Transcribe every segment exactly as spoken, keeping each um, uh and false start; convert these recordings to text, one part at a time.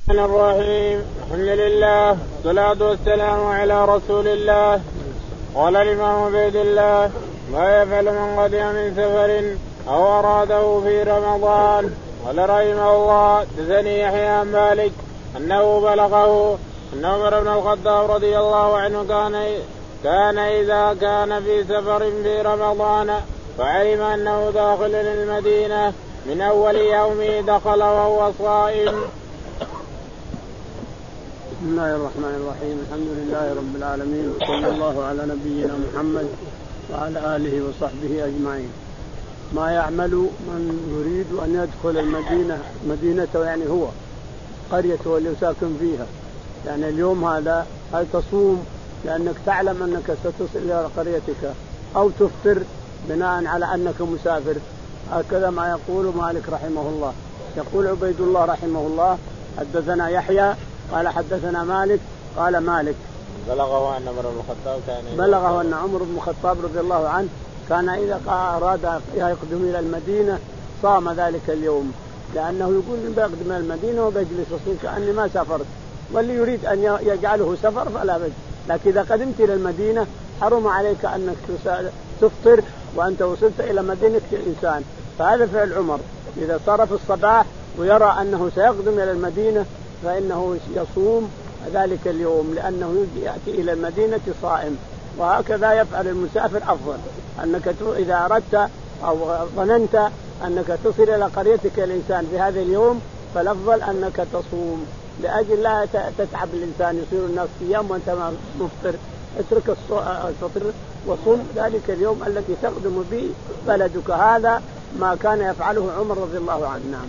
الرحمن الرحيم. الحمد لله والصلاة والسلام على رسول الله. قال الإمام عبيد الله: ما يفعل من قدم من سفر أو أراده في رمضان؟ قال رحمه الله: حدثني يحيى عن مالك أنه بلغه أن عمر بن الخطاب رضي الله عنه كان كان إذا كان في سفر في رمضان فعلم أنه داخل المدينة من أول يومه دخل وهو صائم. بسم الله الرحمن الرحيم. الحمد لله رب العالمين، وصلى الله على نبينا محمد وعلى آله وصحبه أجمعين. ما يعمل من يريد أن يدخل المدينة مدينته، يعني هو قريته اللي ساكن فيها، يعني اليوم هذا هل تصوم لأنك تعلم أنك ستصل إلى قريتك، أو تفطر بناء على أنك مسافر؟ هكذا ما يقول مالك رحمه الله. يقول عبيد الله رحمه الله: حدثنا يحيى قال حدثنا مالك قال مالك بلغه أن عمر بن الخطاب كان بلغه أن عمر بن الخطاب رضي الله عنه كان إذا أراد يقدم إلى المدينة صام ذلك اليوم، لأنه يقول بقدم إلى المدينة وبجلس أصير كأني ما سافرت، واللي يريد أن يجعله سفر فلا بد، لكن إذا قدمت إلى المدينة حرم عليك أنك تفطر وأنت وصلت إلى مدينة الإنسان. فهذا فعل عمر، إذا صار في الصباح ويرى أنه سيقدم إلى المدينة فإنه يصوم ذلك اليوم، لأنه يأتي إلى المدينة صائم. وهكذا يفعل المسافر أفضل، أنك إذا أردت أو ظننت أنك تصل إلى قريتك الإنسان في هذا اليوم فالأفضل أنك تصوم، لأجل لا تتعب الإنسان يصير الناس صيام وأنت مفطر. اترك الفطر وصم ذلك اليوم الذي تقدم به بلدك. هذا ما كان يفعله عمر رضي الله عنه. نعم.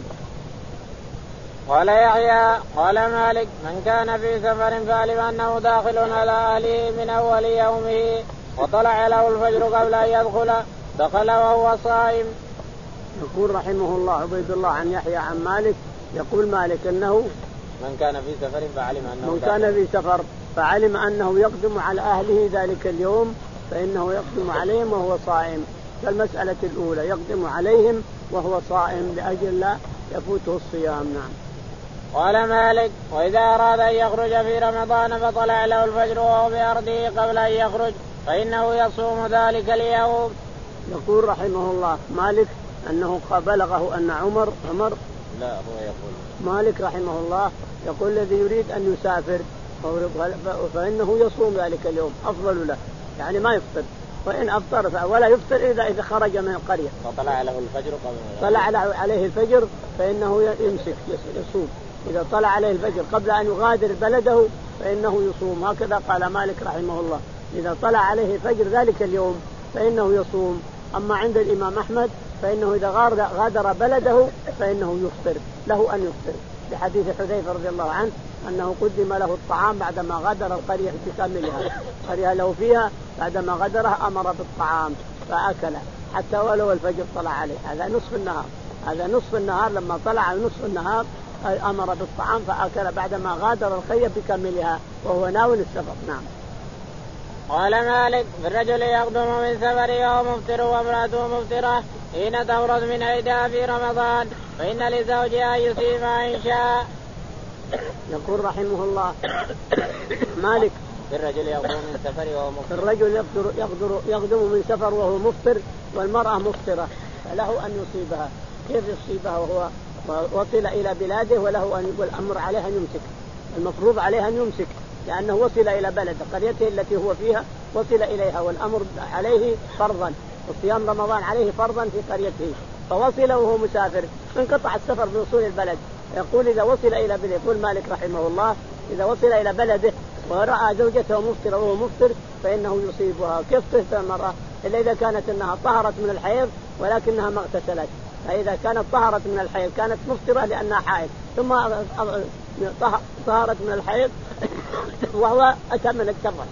قال يحيى قال مالك: من كان في سفر فعلم أنه داخل على أهله من أول يومه وطلع له الفجر قبل أن يدخل دخل وهو صائم. يقول رحمه الله عبيد الله عن يحيى عن مالك، يقول مالك أنه من كان في سفر فعلم أنه من كان في سفر فعلم أنه يقدم على أهله ذلك اليوم فإنه يقدم عليهم وهو صائم. فالمسألة الأولى يقدم عليهم وهو صائم لأجل لا يفوته الصيام. نعم. قال مالك: وإذا أراد أن يخرج في رمضان فطلع له الفجر وهو بأرضه قبل أن يخرج فإنه يصوم ذلك اليوم. يقول رحمه الله مالك أنه بلغه أن عمر عمر لا هو يقول مالك رحمه الله يقول الذي يريد أن يسافر فإنه يصوم ذلك اليوم أفضل له، يعني ما يفطر، وإن أفطر ولا يفطر إذا إذا خرج من القرية فطلع له الفجر قبل طلع له عليه الفجر فإنه يمسك يصوم. إذا طلع عليه الفجر قبل أن يغادر بلده فإنه يصوم. هكذا قال مالك رحمه الله: إذا طلع عليه الفجر ذلك اليوم فإنه يصوم. أما عند الإمام أحمد فإنه إذا غادر بلده فإنه يفطر، له أن يفطر، لحديث حذيفة رضي الله عنه أنه قدم له الطعام بعدما غادر القرية بكاملها، قرية له فيها بعدما غادرها أمر بالطعام فأكله حتى ولو الفجر طلع عليه. هذا نصف النهار، هذا نصف النهار لما طلع نصف النهار أمر بالطعام فأكل بعدما غادر القرية بكاملها وهو ناوي السفر. نعم. قال مالك: بالرجل يقدم من سفره وهو مفطر وامرأته مفطرة حين تورد من عيدها في رمضان فإن لزوجها أن يصيبها إن شاء. يقول رحمه الله مالك: بالرجل يقدم من سفره وهو مفطر الرجل يقدر يقدر يقدم من سفر وهو مفطر والمرأة مفطرة فله أن يصيبها. كيف يصيبها وهو وصل إلى بلاده وله أن يقول الأمر عليه أن يمسك؟ المفروض عليه أن يمسك لأنه وصل إلى بلد قريته التي هو فيها، وصل إليها والأمر عليه فرضا، وصيام رمضان عليه فرضا في قريته، فوصل وهو مسافر انقطع السفر بوصول البلد. يقول إذا وصل إلى بلده، يقول مالك رحمه الله: إذا وصل إلى بلده ورأى زوجته مفطرة وهو مفطر فإنه يصيبها. كيف تفطر المرأة إلا إذا كانت أنها طهرت من الحيض ولكنها ما اغتسلت؟ فإذا كانت طهرت من الحيض كانت مفطرة لأنها حائض، ثم طهرت من الحيض وهو أتى من السفر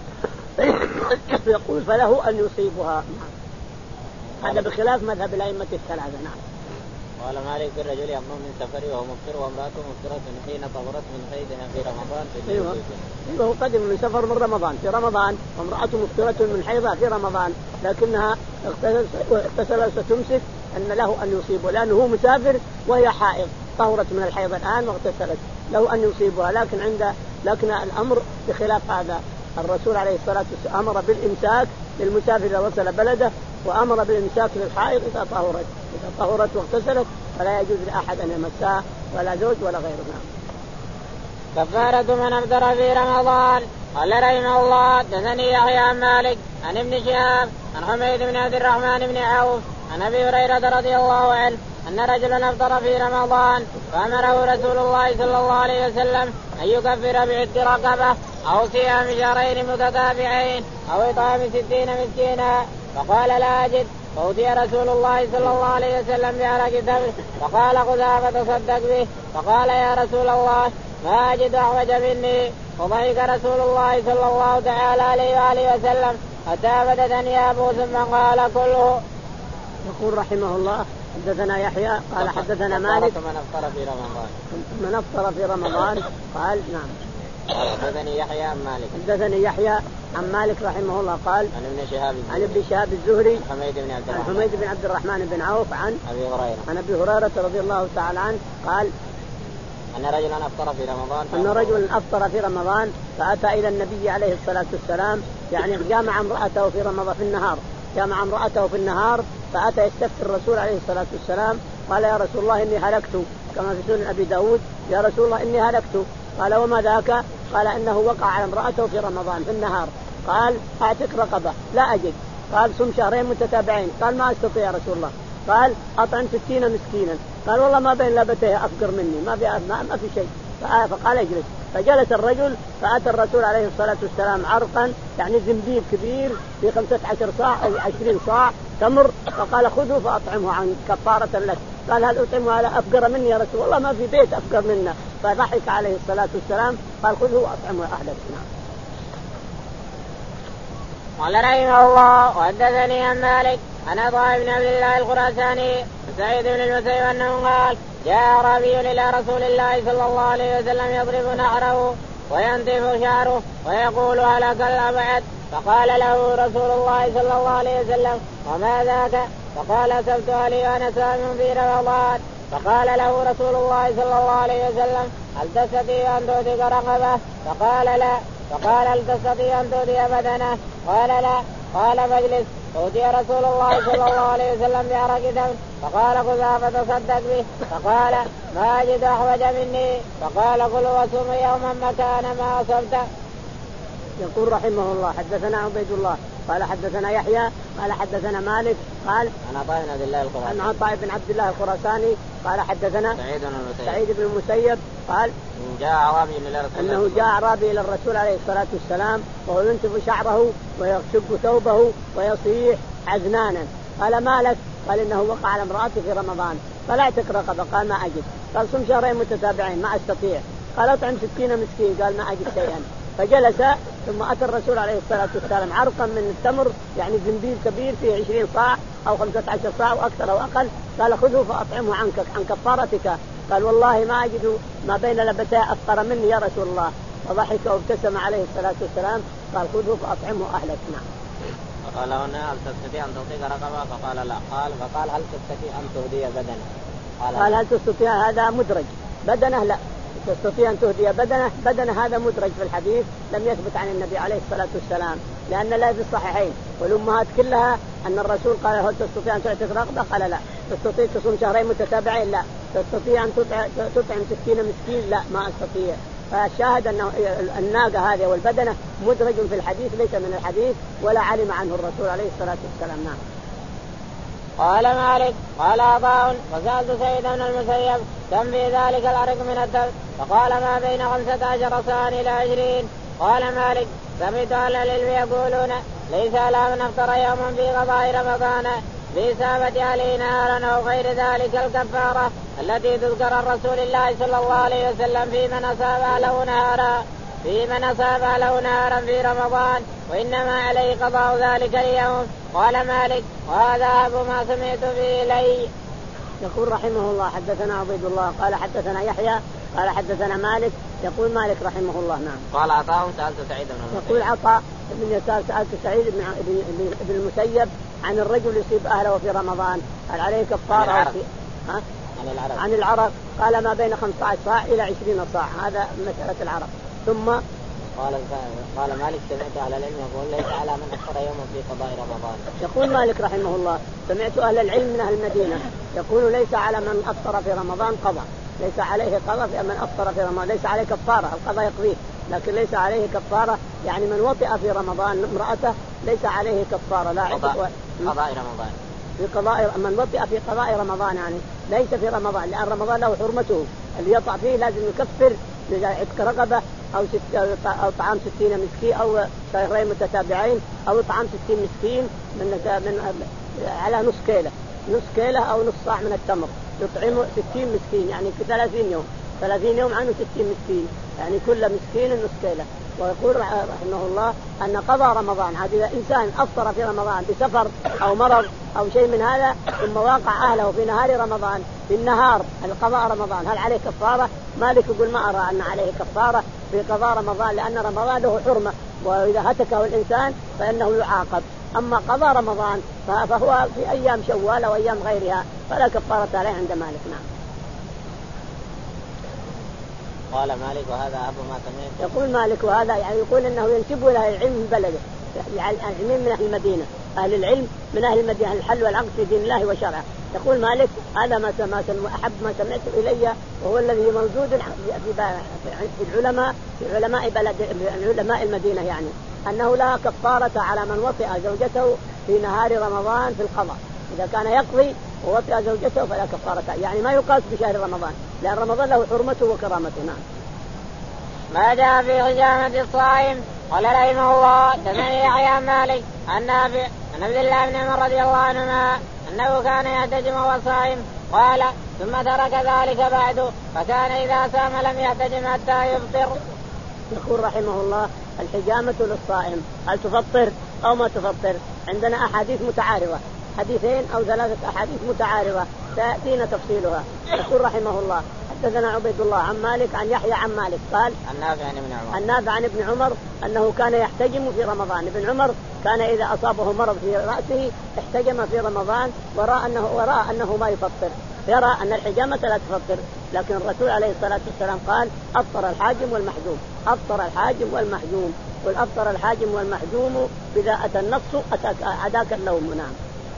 يقول فله أن يصيبها. هذا بخلاف مذهب الأئمة الثلاثة. نعم. قال مالك: الرجل يقدم من سفره وهو مفطر وامرأته مفطرة حين طهرت من حيضها في رمضان. أيوه هو قدم من سفر من رمضان في رمضان وامرأته مفطرة من حيضها في رمضان لكنها اغتسلت ستمسك أن له أن يصيبه لأنه هو مسافر وهي حائض، طهرت من الحيض الآن واغتسلت له أن يصيبها، لكن عند لكن الأمر بخلاف هذا. الرسول عليه الصلاة والسلام أمر بالإمساك للمسافر إذا وصل بلده، وأمر بالإمساك للحائض إذا طهرت إذا طهرت واغتسلت فلا يجوز لأحد أن يمسها ولا زوج ولا غيره. كفارة من أفطر في رمضان. قال رحمه الله حدثني يحيى عن مالك عن ابن شهاب عن حميد بن عبد الرحمن بن عوف عن أبي هريرة رضي الله عنه أن رجلا أفطر في رمضان فأمره رسول الله صلى الله عليه وسلم أن يكفر بعتق رقبة أو صيام شهرين متتابعين أو إطعام ستين مسكينا، فقال لا أجد، فأوتي رسول الله صلى الله عليه وسلم بعرق تمر فقال خذها فتصدق به، فقال يا رسول الله ما أجد أحوج مني، فضحك رسول الله صلى الله تعالى عليه وآله وسلم حتى بدت أنيابه ثم قال كله. يقول رحمه الله حدثنا يحيى قال حدثنا مالك من أفطر في رمضان من أفطر في رمضان قال نعم. حدثني يحيى عن مالك حدثني يحيى عن مالك رحمه الله قال عن ابن شهاب عن ابن شهاب الزهري حميد بن عبد الرحمن حميد بن عبد الرحمن بن عوف عن أبي هريرة عن أبي هريرة رضي الله تعالى عنه قال أن رجلا أفطر في رمضان أن رجلا أفطر في رمضان فأتى إلى النبي عليه الصلاة والسلام، يعني جامع امرأته في رمضان في النهار جامع امرأته في النهار فأتى يستفتي الرسول عليه الصلاة والسلام قال يا رسول الله إني هلكت، كما في سنن أبي داود يا رسول الله إني هلكت. قال وما ذاك؟ قال إنه وقع على امرأته في رمضان في النهار. قال أعتق رقبة لا أجد. قال صم شهرين متتابعين. قال ما أستطيع يا رسول الله. قال أطعم ستين مسكينا. قال والله ما بين لابتيه أفقر مني ما في ما, ما في شيء. فقال اجلس. فجلس الرجل فأتى الرسول عليه الصلاة والسلام عرقا يعني زنبيل كبير في خمسة عشر صاع أو عشرين صاع تمر، فقال خذه فأطعمه عن كفارة لك. قال هل أطعمه على أفقر مني يا رسول الله؟ ما في بيت أفقر منا. فضحك عليه الصلاة والسلام قال خذه وأطعمه أهلك. قال رحمه الله وحدثني عن مالك عن عطاء بن عبد الله الخراساني سعيد بن المسيب أنه قال جاء أعرابي إلى رسول الله صلى الله عليه وسلم يضرب نحره وينتف شعره ويقول هلك الأبعد، فقال له رسول الله صلى الله عليه وسلم وما ذاك؟ فقال أسبتها لي وأنا صائم في رمضان. فقال له رسول الله صلى الله عليه وسلم هل تستطيع أن تؤتي رقبة؟ فقال لا. فقال هل تستطيع أن تؤتي بدنه؟ قال لا. قال فاجلس. أوتي رسول الله صلى الله عليه وسلم بعرق دم فقال خذها فتصدق به، فقال ما أجد أحوج مني، فقال كل وصوم يوما مكان ما أصبت. يقول رحمه الله حدثنا عبيد الله قال حدثنا يحيى قال حدثنا مالك قال عن عطاء بن عبد الله الخراساني عن عطاء بن عبد الله الخراساني قال حدثنا سعيد بن المسيب سعيد بن المسيب قال جاء أعرابي إلى رسول الله أنه جاء أعرابي إلى الرسول عليه الصلاة والسلام وهو ينتف شعره ويشق ثوبه ويصيح عزنانا. قال ما لك؟ قال إنه وقع على امرأته في رمضان فلا اعتق رقبة. قال ما أجد. قال صم شهرين متتابعين ما أستطيع. قال أطعم ستين مسكين. قال ما أجد شيئا. فجلس ثم أتى الرسول عليه الصلاة والسلام عرقا من التمر يعني زنبيل كبير فيه عشرين صاع أو خمسة عشر صاع وأكثر أو أقل. قال خذه فأطعمه عنك عن كفارتك. قال والله ما أجد ما بين لبتي أفقر مني يا رسول الله. وضحك وابتسم عليه الصلاة والسلام قال خذه فأطعمه أهلك. نعم. فقال هنا هل تستطيع أن تطيق رقبة؟ فقال لا. قال فقال هل تستطيع أن تهدي بدنه؟ قال, قال هل تستطيع؟ هذا مدرج. بدنه لا. تستطيع أن تهدي بدنه. بدنه هذا مدرج في الحديث لم يثبت عن النبي عليه الصلاة والسلام لأن لا في الصحيحين والأمهات كلها أن الرسول قال هل تستطيع أن تعتق رقبة؟ قال لا. تستطيع تصوم شهرين متتابعين؟ لا. تستطيع أن تطعم ستين مسكين؟ لا ما أستطيع. فالشاهد أن الناقة هذه والبدنة مدرج في الحديث ليس من الحديث ولا علم عنه الرسول عليه الصلاة والسلام. نعم. قال مالك قال عطاء وسألت سعيد بن المسيب كم في ذلك العرق من الدم؟ فقال ما بين خمسة عشر صاعا إلى عشرين. قال مالك سمعت أهل العلم يقولون ليس على من أفطر يوما في قضاء رمضان بإصابة أهله نهارا أو غير ذلك الكفارة التي تذكر الرسول الله صلى الله عليه وسلم في من أصاب أهله نهارا في من أصاب له نهارا في رمضان وإنما عليه قضاء ذلك اليوم. قال مالك وهذا أبو ما سمعت به إلي. يقول رحمه الله حدثنا عبيد الله قال حدثنا يحيى قال حدثنا مالك. يقول مالك رحمه الله نعم. قال عطاء سألت سعيد بن المسيب. يقول عطاء بن يسار سألت سعيد بن المسيب عن الرجل يصيب أهله في رمضان هل عليه كفارة؟ عن العرق, ها؟ عن العرق عن العرق قال ما بين خمسة عشر صاع إلى عشرين صاع، هذا مسألة العرق. ثم قال قال مالك سمعت أهل العلم يقول ليس على من أفطر يوما في قضاء رمضان. يقول مالك رحمه الله سمعت أهل العلم من أهل المدينة يقول ليس على من أفطر في رمضان قضاء، ليس عليه قضاء في من أفطر في رمضان، ليس عليه كفارة، القضاء يقضيه لكن ليس عليه كفارة، يعني من وطئ في رمضان امرأته ليس عليه كفارة لا قضاء قضاء رمضان في قضاء من وطئ في قضاء رمضان، يعني ليس في رمضان، لأن رمضان له حرمته، اللي يطع فيه لازم يكفر عتق رقبة أو ست أو طعام ستين مسكين أو شهرين متتابعين أو طعام ستين مسكين من من على نص كيلة نص كيلة أو نص صاع من التمر يطعم ستين مسكين، يعني في ثلاثين يوم ثلاثين يوم عنه ستين مسكين، يعني كل مسكين نص كيلة. ويقول رحمه الله أن قضى رمضان، هذا إنسان أفطر في رمضان بسفر أو مرض أو شيء من هذا ثم واقع أهله في نهار رمضان في النهار القضاء رمضان، هل عليه كفارة؟ مالك يقول ما أرى أن عليه كفارة في قضاء رمضان، لأن رمضان له حرمة وإذا هتكه الإنسان فإنه يعاقب. أما قضاء رمضان فهو في أيام شوال أو أيام غيرها فلا كفارة عليه عند مالك. نعم. قال مالك وهذا أبو ما سمعت. يقول مالك وهذا يعني يقول إنه ينسب له العلم من بلده، يعني العلم من أهل المدينة، أهل العلم من أهل المدينة، الحل والعقد في دين الله وشرعه. يقول مالك هذا ما سمعت أحب ما سمعت إلي وهو الذي موجود في العلماء في علماء بلد علماء المدينة، يعني أنه لا كفارة على من وطئ زوجته في نهار رمضان في القضاء، إذا كان يقضي ووطئ زوجته فلا كفارة، يعني ما يقاس بشهر رمضان لأن رمضان له حرمته وكرامته. نعم. ما جاء في حجامة الصائم. قال رحمه الله سمعني يحيى مالك عن نافع عن عبد الله بن عمر رضي الله عنهما أنه كان يحتجم وهو صائم، قال ثم ترك ذلك بعد فكان إذا صام لم يحتجم حتى يفطر. يقول رحمه الله الحجامة للصائم هل تفطر أو ما تفطر؟ عندنا أحاديث متعارضة، حديثين أو ثلاثة أحاديث متعارضة سيأتينا تفصيلها. يقول رحمه الله حدثنا عبيد الله عن مالك عن يحيى عن مالك قال النافع عن ابن عمر النافع عن ابن عمر أنه كان يحتجم في رمضان. ابن عمر كان إذا أصابه مرض في رأسه احتجم في رمضان ورأى أنه, ورأى أنه ما يفطر، يرى أن الحجامة لا تفطر، لكن الرسول عليه الصلاة والسلام قال أفطر الحاجم والمحجوم، أفطر الحاجم والمحجوم، قل أفطر الحاجم والمحجوم إذا أتى النص أداك النوم. نعم.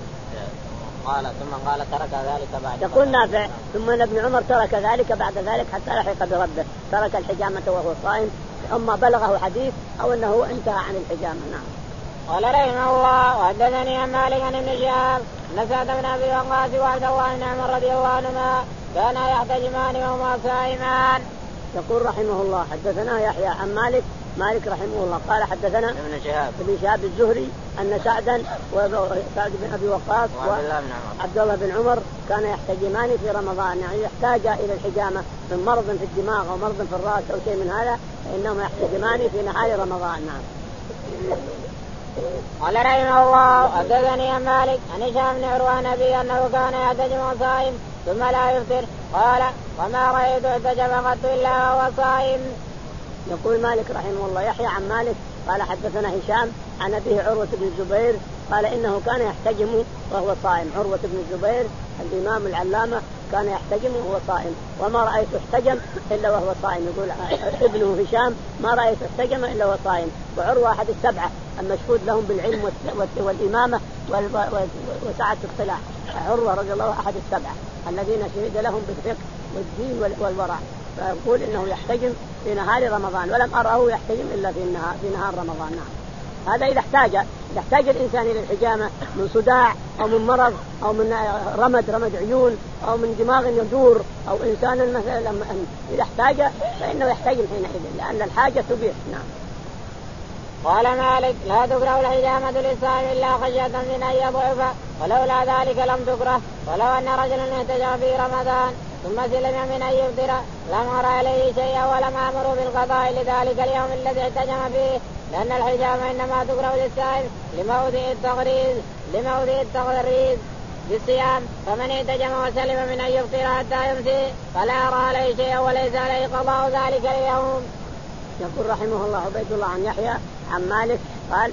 قال ثم قال ترك ذلك بعد. يقول نافع ثم ابن عمر ترك ذلك بعد ذلك حتى لحق بربه، ترك الحجامة وهو صائم، أما بلغه حديث أو أنه انتهى عن الحجامة. نعم. قال رحمه الله وحدثني عن مالك عن ابن شهاب أن سعد بن أبي وقاص وعبد الله بن عمر رضي الله عنهما كانا يحتجمان وهما صائمان. يقول رحمه الله حدثنا يحيى عن مالك مالك رحمه الله قال حدثنا ابن شهاب ابن شهاب الزهري أن سعدا وسعد بن أبي وقاص وعبد الله بن عمر كان يحتجمان في رمضان، يعني يحتاج إلى الحجامة من مرض في الدماغ أو مرض في الرأس أو شيء من هذا فإنهم يحتجمان في نهار رمضان. نعم. قال رحمه الله حدثني عن مالك عن هشام بن عروة نبي أنه كان يحتجم صائم ثم لا يفطر، قال وما رأيت احتجم قط إلا وهو صائم. يقول مالك رحمه الله يحيى عن مالك قال حدثنا هشام عن أبيه عروة بن الزبير قال إنه كان يحتجم وهو صائم. عروة بن الزبير الإمام العلامة كان يحتجم وهو صائم، وما رأيت احتجم إلا وهو صائم. يقول ابنه هشام ما رأيت احتجم إلا وهو صائم. وعروة أحد السبعة المشهود لهم بالعلم والإمامة وسعة الصلاح. عروة رضي الله أحد السبعة الذين شهد لهم بالفقه والدين والورع، فيقول إنه يحتجم في نهار رمضان ولم أراه يحتجم إلا في النهار في نهار رمضان. نعم. هذا إذا احتاج يحتاج الإنسان إلى الحجامة من صداع أو من مرض أو من رمد رمد عيون أو من دماغ يدور أو إنسان مثلا إذا احتاج فإنه يحتجم حينئذ لأن الحاجة تبيح. نعم. قال مالك لا تكره الحجامة للصائم إلا خشية من أن يضعف، ولولا ذلك لم تكره، ولو أن رجلا احتجم في رمضان ثم سلم من أن يفطر لم أرى عليه شيئا ولم أمر بالقضاء لذلك اليوم الذي احتجم فيه، لأن الحجامة إنما تكره للصائم لموضع التغريز لموضع التغريز بالصيام، فمن احتجم وسلم من أن يفطر حتى يمسي فلا أرى عليه شيئا وليس عليه قضاء ذلك اليوم. يقول رحمه الله عبيد الله عن يحيى عن مالك قال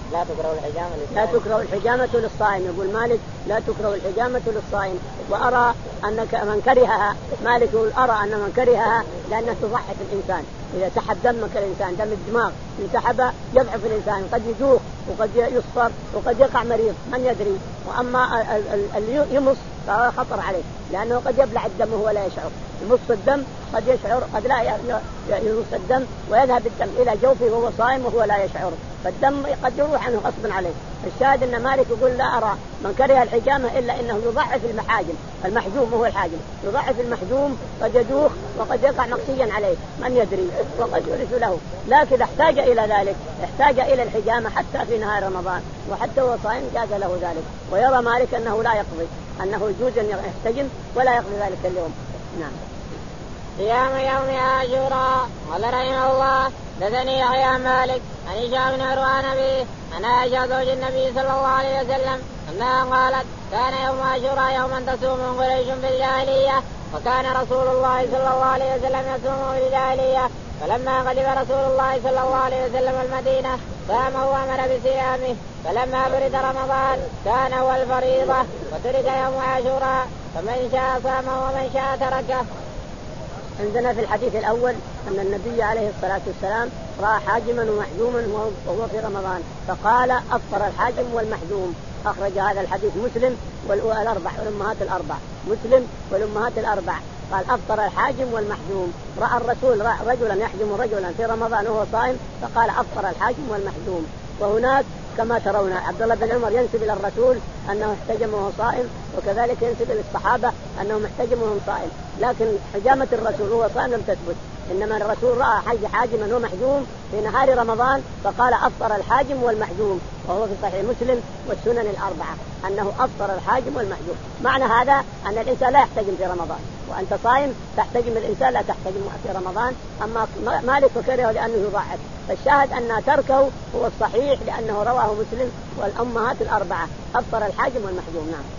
لا تكره الحجامة للصائم. لا تكره الحجامة للصائم. يقول مالك لا تكره الحجامة للصائم. وأرى أنك من كرهها مالك يقول أرى أن من كرهها لأنها تضحك الإنسان. إذا سحب دمك الإنسان دم الدماغ انسحب يضعف الإنسان، قد يدوخ وقد يصفر وقد يقع مريض من يدري. وأما اللي يمص فهو خطر عليه لأنه قد يبلع الدم وهو لا يشعر. يمص الدم قد يشعر قد لا يمص الدم ويذهب الدم إلى جوفه وهو صائم وهو لا يشعر، فالدم قد يروح عنه غصبا عليه. الشاهد أن مالك يقول لا أرى من كره الحجامة إلا إنه يضعف المحاجم. المحجوم هو الحاجم، يضعف المحجوم قد يدوخ وقد يقع مقصيا عليه من يدري وقد يورث له. لكن احتاج إلى ذلك، احتاج إلى الحجامة حتى في نهار رمضان وحتى هو صائم جاز له ذلك. ويرى مالك أنه لا يقضي، أنه يجوز أن يحتجم ولا يقضي ذلك اليوم. نعم. صيام يوم عاشوراء. قال رحمه الله حدثني يحيى مالك عن هشام بن عروة عن أبيه عن عائشة زوج النبي صلى الله عليه وسلم أنها قالت كان يوم عاشوراء يوما تصوم قريش في الجاهلية، وكان رسول الله صلى الله عليه وسلم يصوم في الجاهلية، فلما قدم رسول الله صلى الله عليه وسلم المدينة صامه وأمر بصيامه، فلما برد رمضان كان هو الفريضة وترك يوم عاشوراء، فمن شاء صامه ومن شاء تركه. عندنا في الحديث الأول أن النبي عليه الصلاة والسلام رأى حاجما ومحجوما وهو في رمضان فقال أفطر الحاجم والمحجوم. أخرج هذا الحديث مسلم والأربع والأمهات الأربع، مسلم والأمهات الأربع. قال أفطر الحاجم والمحجوم. رأى الرسول رأى رجلا يحجم رجلا في رمضان وهو صائم فقال أفطر الحاجم والمحجوم. وهناك كما ترون عبد الله بن عمر ينسب إلى الرسول أنه احتجم وهو صائم، وكذلك ينسب إلى الصحابة أنهم احتجموا وهم صائم، لكن حجامة الرسول وهو صائم لم تثبت. إنما الرسول رأى حج حاجما ومحجوم في نهار رمضان فقال أفطر الحاجم والمحجوم، وهو في صحيح مسلم والسنن الأربعة أنه أفطر الحاجم والمحجوم. معنى هذا أن الإنسان لا يحتجم في رمضان، وأنت صائم تحتجم الإنسان لا تحتجم في رمضان. أما مالك فكره لأنه يضعف، فالشاهد أن تركه هو الصحيح لأنه رواه مسلم والأمهات الأربعة أفطر الحاجم والمحجوم. نعم.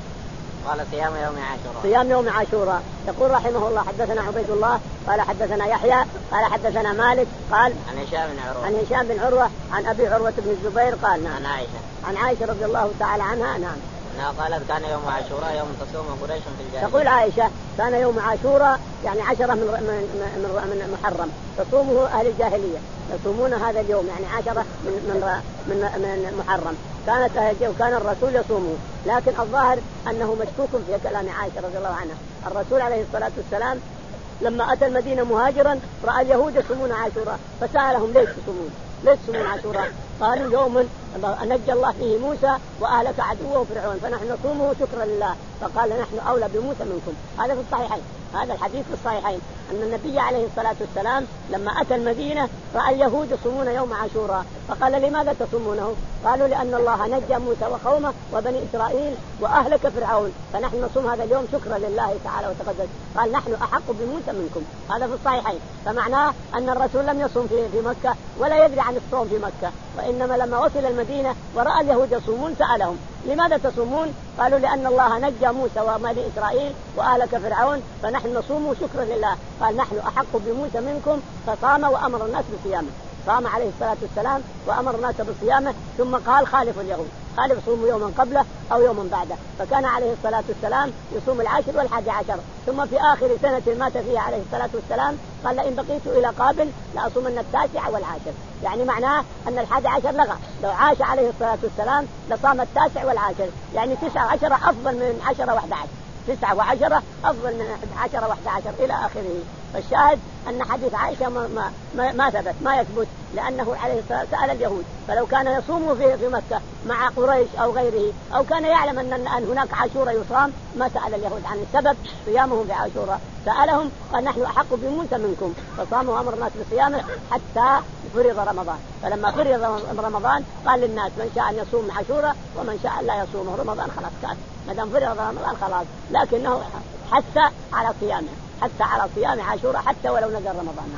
قال صيام يوم عاشوراء. صيام يوم عاشوراء. يقول رحمه الله حدثنا عبيد الله قال حدثنا يحيى قال حدثنا مالك قال عن هشام بن عروة عن هشام بن عروة عن أبي عروة بن الزبير قال نعم. عن عائشة عن عائشة رضي الله تعالى عنها نعم أنها قالت كان يوم عاشوراء يوم تصوم قريش في الجاهلية. تقول عائشة كان يوم عاشوراء يعني عشرة من من من, من محرم تصومه أهل الجاهلية، يصومون هذا اليوم يعني عشرة من من من, من محرم كانت أهل وكان الرسول يصومه. لكن الظاهر أنه مشكوك في كلام عائشة رضي الله عنها. الرسول عليه الصلاة والسلام لما أتى المدينة مهاجرا رأى اليهود يصومون عاشوراء فسألهم ليش تصومون ليش تصومون عاشوراء؟ قالوا يوم نجى الله فيه موسى وأهلك عدوه فرعون فنحن نصومه شكرا لله، فقال نحن أولى بموسى منكم. هذا في الصحيحين، هذا الحديث في الصحيحين أن النبي عليه الصلاة والسلام لما أتى المدينة رأى اليهود يصومون يوم عاشوراء فقال لماذا تصومونه؟ قالوا لأن الله نجى موسى وقومه وبني إسرائيل وأهلك فرعون فنحن نصوم هذا اليوم شكرا لله تعالى وتقدس. قال نحن أحق بموسى منكم. هذا في الصحيحين. فمعناه أن الرسول لم يصوم في في مكة ولا يدري عن الصوم في مكة، وإنما لما وصل المدينة ورأى اليهود يصومون سألهم لماذا تصومون؟ قالوا لأن الله نجى موسى وبني إسرائيل وأهلك فرعون فنحن نصوم شكرا لله. قال نحن أحق بموسى منكم فصام وأمر الناس بصيامه. صام عليه الصلاة والسلام وأمر الناس بصيامه ثم قال خالف اليهود قال يصوموا يوما قبله أو يوما بعده، فكان عليه الصلاة والسلام يصوم العاشر والحادي عشر. ثم في آخر سنة مات فيها عليه الصلاة والسلام قال لئن بقيت إلى قابل لأصومن التاسع والعاشر، يعني معناه أن الحادي عشر لغى، لو عاش عليه الصلاة والسلام لصام التاسع والعاشر، يعني تسعة عشر أفضل من عشرة واحد عشر، تسعة وعشرة أفضل من عشرة واحد عشر إلى آخره. فالشاهد أن حديث عائشة ما, ما, ما, ما ثبت ما يثبت لأنه عليه الصلاة سأل اليهود، فلو كان يصوم في, في مكة مع قريش أو غيره أو كان يعلم أن, أن هناك عاشوراء يصام ما سأل اليهود عن السبب صيامهم بعاشوراء. سألهم قال نحن أحق بموسى منكم فصاموا أمر الناس بصيامه حتى فرض رمضان. فلما فرض رمضان قال للناس من شاء أن يصوم عاشوراء ومن شاء لا يصومه رمضان خلاص كان ما دام فرض رمضان خلاص، لكنه حتى على صيامه حتى على صيام عاشوراء حتى ولو نزل رمضان.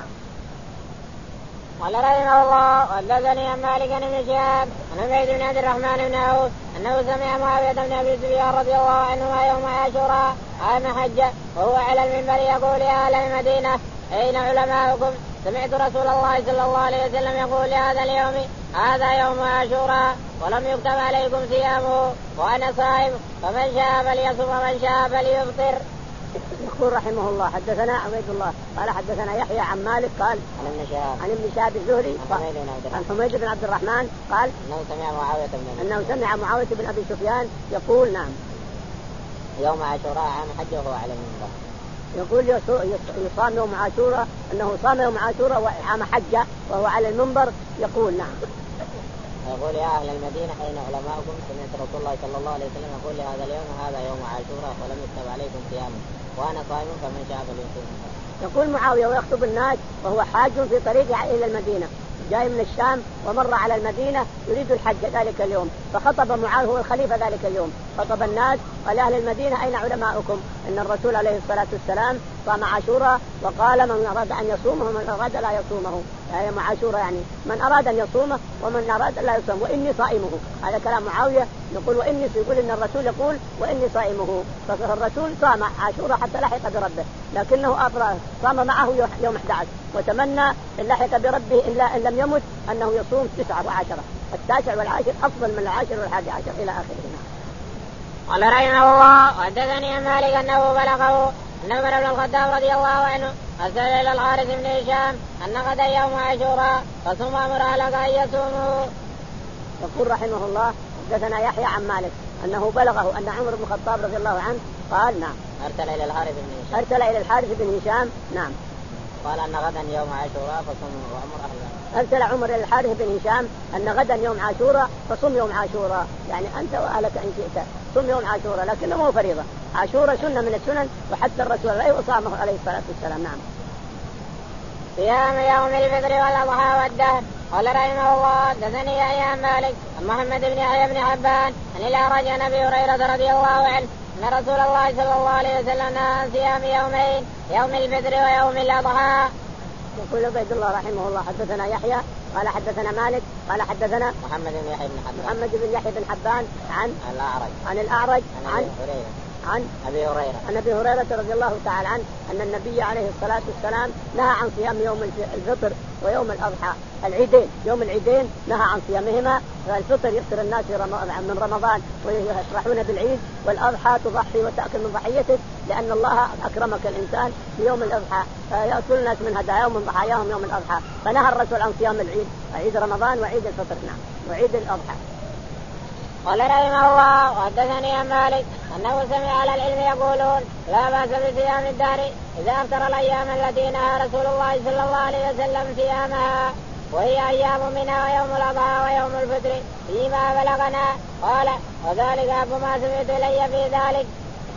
قال رحمه الله وحدثني عن مالك بن شهاب عن عبيد بن عبد الرحمن بن عوف انه سمع معاوية بن ابي سفيان رضي الله عنهما يوم عاشوراء عام حجه وهو على المنبر يقول يا اهل المدينه اين علماؤكم؟ سمعت رسول الله صلى الله عليه وسلم يقول لهذا اليوم هذا يوم عاشوراء ولم يكتب عليكم صيامه وأنا صائم فمن شاء فليصم ومن شاء فليفطر. يقول رحمه الله حدثنا عبيد الله قال حدثنا يحيى عن مالك قال عن ابن شهاب عن ابن شهاب الزهري عن حميد بن عبد الرحمن قال انه سمع معاويه بن انه سمع معاويه بن ابي سفيان يقول نعم يوم عاشوراء عام حج وهو على المنبر. يقول يصام يوم عاشوراء انه صام يوم عاشوراء وعام حجه وهو على المنبر يقول نعم. يقول يا اهل المدينه اين علماؤكم؟ سمعت رسول الله صلى الله عليه وسلم يقول لهذا اليوم هذا يوم عاشوراء ولم يكتب عليكم صيامه وانا صائم فمن شاء فليصوم. يقول معاويه ويخطب الناس وهو حاج في طريقه الى المدينه جاي من الشام ومر على المدينة يريد الحج ذلك اليوم فخطب معاوية هو الخليفة ذلك اليوم خطب الناس قال أهل المدينة أين علماؤكم؟ إن الرسول عليه الصلاة والسلام صام عاشوراء وقال من أراد أن يصومه ومن أراد لا يصومه يعني يوم عاشوراء يعني من أراد أن يصومه ومن أراد لا يصومه وإني صائمه. هذا كلام معاوية يقول وإني يقول إن الرسول يقول وإني صائمه. فالرسول صام عاشوراء حتى لحق بربه لكنه أبرأ صام معه يوم أحد عشر وتمنى إن لحق بربه إلا إن لم يمت أنه يصوم تسعة وعشرة التاسع والعاشر أفضل من العاشر والحادي عشر إلى آخره. قال رحمه الله حدثني مالك أنه بلغه أن عمر بن الخطاب رضي الله عنه أرسل إلى الحارث بن هشام أن غدا يوم عاشوراء فصم أمر أهلك أن يصوموا. يقول رحمه الله حدثنا يحيى عن مالك أنه بلغه أن عمر بن الخطاب رضي الله عنه قال نعم أرسل إلى الحارث بن هشام أرسل إلى الحارث بن هشام نعم قال أن غدا يوم عاشوراء فصم وأمر أهلك. أرسل عمر إلى الحارث بن هشام أن غدا يوم عاشوراء فصم يوم عاشوراء يعني أنت وأهلك إن شئت صم يوم عاشوراء لكنه مو فريضة. عاشوراء سنة من السنن وحتى الرسول لا يصامه عليه الصلاة والسلام. نعم. صيام يوم الفطر والأضحى والدهر. قال رحمه الله حدثني يحيى عن مالك عن محمد بن يحيى بن حبان أن الأعرج عن أبي هريرة رضي الله عنه أن رسول الله صلى الله عليه وسلم نهى عن صيام يومين يوم الفطر ويوم الأضحى. يقول عبيد الله رحمه الله حدثنا يحيى قال حدثنا مالك قال حدثنا محمد بن يحيى بن حبان محمد بن يحيى بن حبان عن الأعرج عن الأعرج عن عن, عن أبي هريرة عن أبي هريرة رضي الله تعالى عنه أن النبي عليه الصلاة والسلام نهى عن صيام يوم الفطر ويوم الأضحى العيدين. يوم العيدين نهى عن صيامهما. الفطر يفطر الناس من رمضان ويفرحون بالعيد والأضحى تضحي وتأكل من ضحيتك لأن الله أكرمك الإنسان في يوم الأضحى يأكل الناس من هداياهم من ضحاياهم يوم الأضحى. فنهى الرسول عن صيام العيد عيد رمضان وعيد الفطر نعم وعيد الأضحى. قال رحمه الله وحدثني عن مالك أنه سمع على العلم يقولون لا بأس بصيام الدهر إذا أفطر الأيام التي نهى رسول الله صلى الله عليه وسلم صيامها وهي أيام منها ويوم الأضحى ويوم الفطر فيما بلغنا. قال وذلك أبو ما سمعت إلي في ذلك.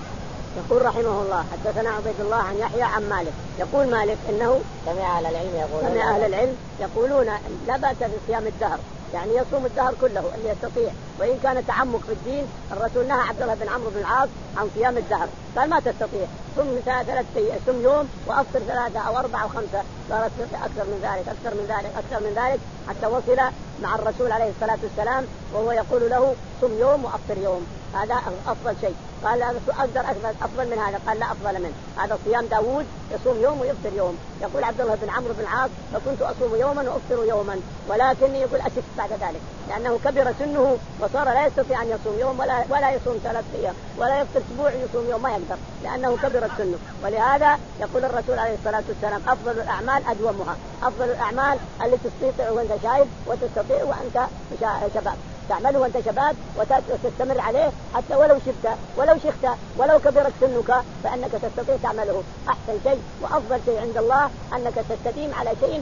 يقول رحمه الله حدثنا عبيد الله عن يحيى عن مالك يقول مالك إنه سمع أهل العلم يقولون سمع أهل العلم يقولون لا بأس بصيام الدهر يعني يصوم الدهر كله اللي يستطيع وإن كان تعمق في الدين. الرسول نهى عبد الله بن عمرو بن العاص عن صيام الدهر قال ما تستطيع صم ثلاثة صم يوم وأفطر ثلاثة أو أربعة أو خمسة لا تستطيع أكثر من ذلك أكثر من ذلك أكثر من ذلك حتى وصل مع الرسول عليه الصلاة والسلام وهو يقول له صم يوم وأفطر يوم هذا أفضل شيء. قال أقدر أفضل من هذا قال لا أفضل منه. هذا صيام داود يصوم يوم ويفطر يوم. يقول عبد الله بن عمرو بن العاص فكنت أصوم يوما وأفطر يوما ولكني يقول أشك بعد ذلك لأنه كبر سنه وصار لا يستطيع أن يصوم يوم ولا ولا يصوم ثلاث أيام ولا يفطر أسبوع يصوم يوم ما يقدر لأنه كبر سنه. ولهذا يقول الرسول عليه الصلاة والسلام أفضل الأعمال أدومها. أفضل الأعمال اللي تستطيع وأنت شايب وتستطيع وأنت شباب تعمله وأنت شباب وتستمر عليه حتى ولو شبت ولو شخت ولو كبرت سنك فأنك تستطيع تعمله. أحسن شيء وأفضل شيء عند الله أنك تستديم على شيء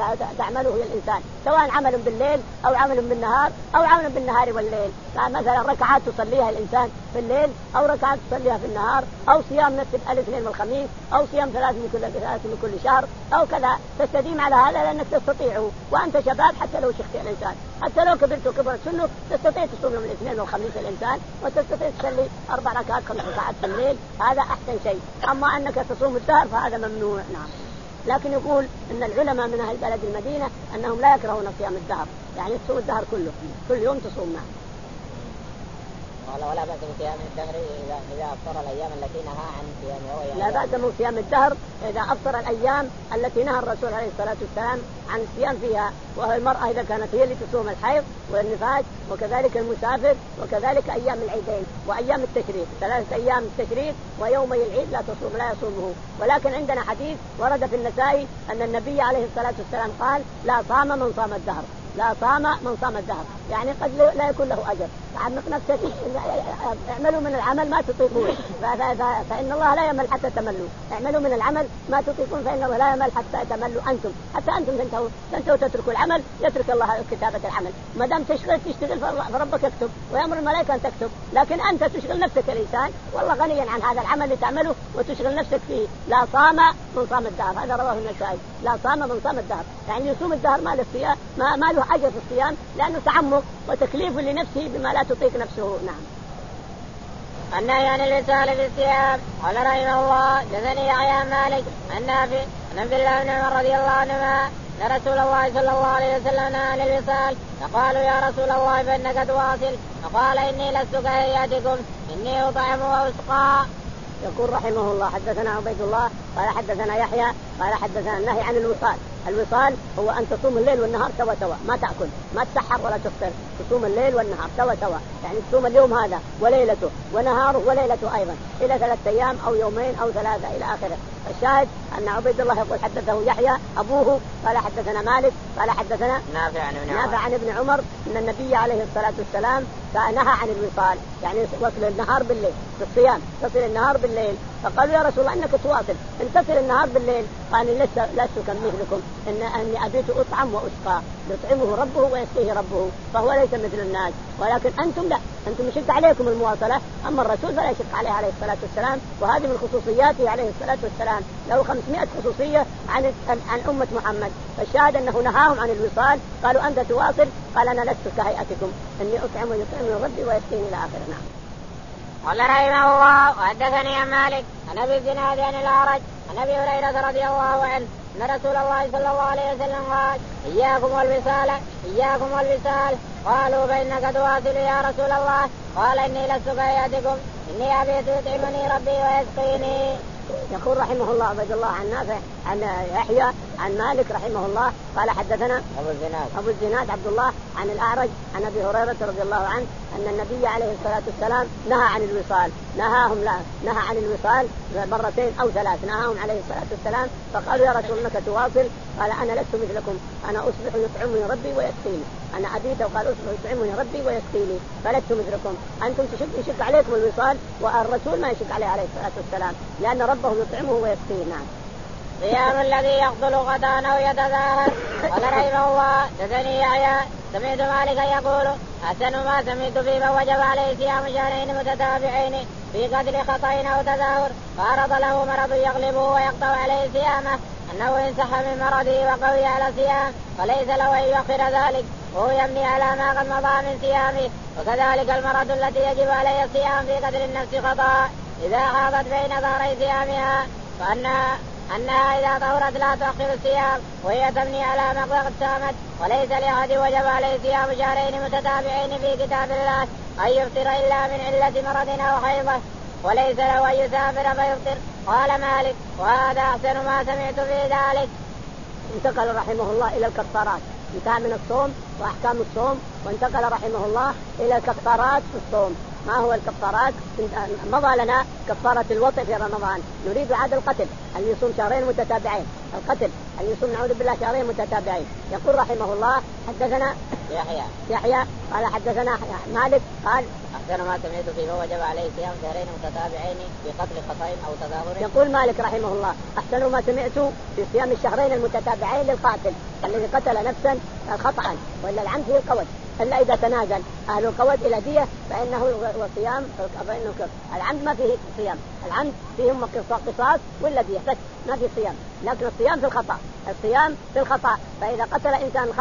تعمله الإنسان سواء عمل بالليل أو عمل بالنهار أو عمل بالنهار والليل. مثلا ركعات تصليها الإنسان في الليل أو ركعات تصليها في النهار أو صيام نفس الاثنين والخميس أو صيام ثلاث من كل ثلاث من كل شهر أو كذا تستديم على هذا لأنك تستطيعه وأنت شباب حتى لو شخت الإنسان حتى لو كبرت وكبرت سنه تستطيع تصوم يوم الاثنين والخميس الإنسان وتستطيع تصلي أربع ركعات خمس ركعات في الليل. هذا أحسن شيء. أما أنك تصوم الدهر فهذا ممنوع. نعم. لكن يقول إن العلماء من أهل بلد المدينة أنهم لا يكرهون صيام الدهر يعني تصوم الدهر كله كل يوم تصوم معه. قال ولا بأس بصيام الدهر إذا إذا أفطر الأيام التي نهى عن صيامها. لا بأس من صيام الدهر إذا أفطر الأيام التي نهى الرسول عليه الصلاة والسلام عن الصيام فيها، وهي المرأة إذا كانت هي اللي تصوم الحيض والنفاس، وكذلك المسافر، وكذلك أيام العيدين وأيام التشريق، ثلاثة أيام التشريق ويومي العيد لا تصوم لا يصومه. ولكن عندنا حديث ورد في النسائي أن النبي عليه الصلاة والسلام قال لا صام من صام الدهر، لا صام من صام الدهر، يعني قد لا يكون له أجر. تعمق نفسك، اعملوا من العمل ما تطيقون فإن الله لا يمل حتى تملوا، اعملوا من العمل ما تطيقون فإن الله لا يمل حتى تملوا أنتم، حتى أنتم تنتهوا تنتهوا تتركوا العمل يترك الله كتابة العمل. ما دام تشتغل تشتغل فربك يكتب ويأمر الملائكة أن تكتب، لكن أنت تشغل نفسك الإنسان والله غنيا عن هذا العمل اللي تعمله وتشغل نفسك فيه. لا صام من صام الدهر، هذا رواه النسائي، لا صام من صام الدهر، يعني يصوم الدهر ما له صيام ما, ما له أجر في الصيام لأنه تعمق وتكليف لنفسه بما لا تطيق نفسه. نعم. النهي عن الوصال في الصيام. قال رحمه الله جزني يحيى مالك النافع عن عبد الله بن عمر رضي الله عنهما أن رسول الله صلى الله عليه وسلم نهى عن الوصال، فقالوا يا رسول الله فإنك تواصل، فقال إني لست كهيئتكم إني أطعم وأسقى. يقول رحمه الله حدثنا عبيد الله قال حدثنا يحيى قال حدثنا النهي عن الوصال. الوصال هو أن تصوم الليل والنهار سوا سوا، ما تأكل ما تسحر ولا تفطر، تصوم الليل والنهار سوا سوا، يعني تصوم اليوم هذا وليلته ونهاره وليلته أيضا إلى ثلاثة أيام أو يومين أو ثلاثة إلى آخره. الشاهد أن عبيد الله يقول حدثه يحيى أبوه قال حدثنا مالك قال حدثنا نافع عن ابن عمر, نافع عن ابن عمر أن النبي عليه الصلاة والسلام نهى عن الوصال، يعني وصل النهار بالليل في الصيام، تصل النهار بالليل. فقالوا يا رسول الله إنك تواصل إن تصل النهار بالليل، قال لست لست كمثلكم إن أني أبيت أطعم وأسقى، يطعمه ربه ويسقيه ربه، فهو ليس مثل الناس. ولكن أنتم لا، أنتم يشق عليكم المواصلة، أما الرسول فلا يشق عليه عليه الصلاة والسلام، وهذه من خصوصياته عليه الصلاة والسلام، له خمسمائة خصوصية عن عن أمة محمد. فالشاهد أنه نهاهم عن الوصال، قالوا أنت تواصل، قال أنا لست كهيئتكم إني أطعم ويطعمني ربي ويسقيني إلى آخره. نعم. قال رحمه الله وحدثني عن مالك عن ابي الزناد عن الاعرج عن ابي هريره رضي الله عنه ان رسول الله صلى الله عليه وسلم قال اياكم والوصال اياكم والوصال. قالوا فانك تواصل يا رسول الله، قال اني لست كهيئتكم اني ابيت يطعمني ربي ويسقيني. يقول رحمه الله عبد الله عن نافع عن يحيى عن مالك رحمه الله قال حدثنا أبو الزناد أبو الزناد عبد الله عن الأعرج عن أبي هريرة رضي الله عنه أن النبي عليه الصلاة والسلام نهى عن الوصال، نهاهم لا نهى عن الوصال مرتين أو ثلاث، نهاهم عليه الصلاة والسلام. فقالوا يا رسول انك تواصل، قال أنا لست مثلكم أنا أصبح يطعمني ربي ويسقيني، أنا أبيت وقال أصبح يطعمني ربي ويسقيني، فلست مثلكم أنتم تشق يشق عليكم الوصال والرسول ما يشق عليه عليه الصلاة والسلام لأن ربه يطعمه ويسقيه. نعم. صيام الذي يقتل غدان أو يتظاهر. قال رحمه الله جزني يحيى سمعت مالكا يقول أحسن ما سمعت فيما وجب عليه صيام شهرين متتابعين في قتل خطأ أو تظاهر فعرض له مرض يغلبه ويقطع عليه صيامه أنه إن صح من مرضه وقوي على صيام فليس له أن يؤخر ذلك وهو يبني على ما قد مضى من صيامه. وكذلك المرض التي يجب عليه الصيام في قتل النفس خطأ إذا حاضت بين ظهري صيامها فأنها أنها إذا طهرت لا تؤخر الصيام وهي تبني على ما قد سامت. وليس لأحد وجب عليه صيام شهرين متتابعين في كتاب الله أن يفطر إلا من علة مرض أو حيضة، وليس له أن يسافر فيفطر. قال مالك وهذا أحسن ما سمعت في ذلك. انتقل رحمه الله إلى الكفارات، انتهى من الصوم وأحكام الصوم وانتقل رحمه الله إلى الكفارات في الصوم. ما هو الكفارات؟ مضى لنا كفارة الوطء في رمضان، نريد عاد القتل اللي يصوم شهرين متتابعين، القتل اللي يصوم نعوذ بالله شهرين متتابعين. يقول رحمه الله حدثنا يحيى يحيى قال حدثنا مالك قال أحسن ما سمعت فيه وجب عليه صيام شهرين متتابعين في قتل خطأ أو تظاهر. يقول مالك رحمه الله أحسن ما سمعت في صيام الشهرين المتتابعين للقاتل الذي قتل نفسا خطأ، وإلا العمد هي القود، إلا إذا تنازل أهل القود إلى دية فإنه وصيام، فإنه العمد ما فيه صيام، العمد فيهم قصاص ولا دية بس ما فيه صيام، لكن الصيام في الخطأ، الصيام في الخطأ. فإذا قتل إنسان خطأ